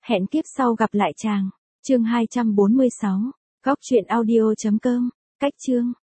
Hẹn kiếp sau gặp lại chàng. Chương 246. Góc truyện audio.com. Cách chương.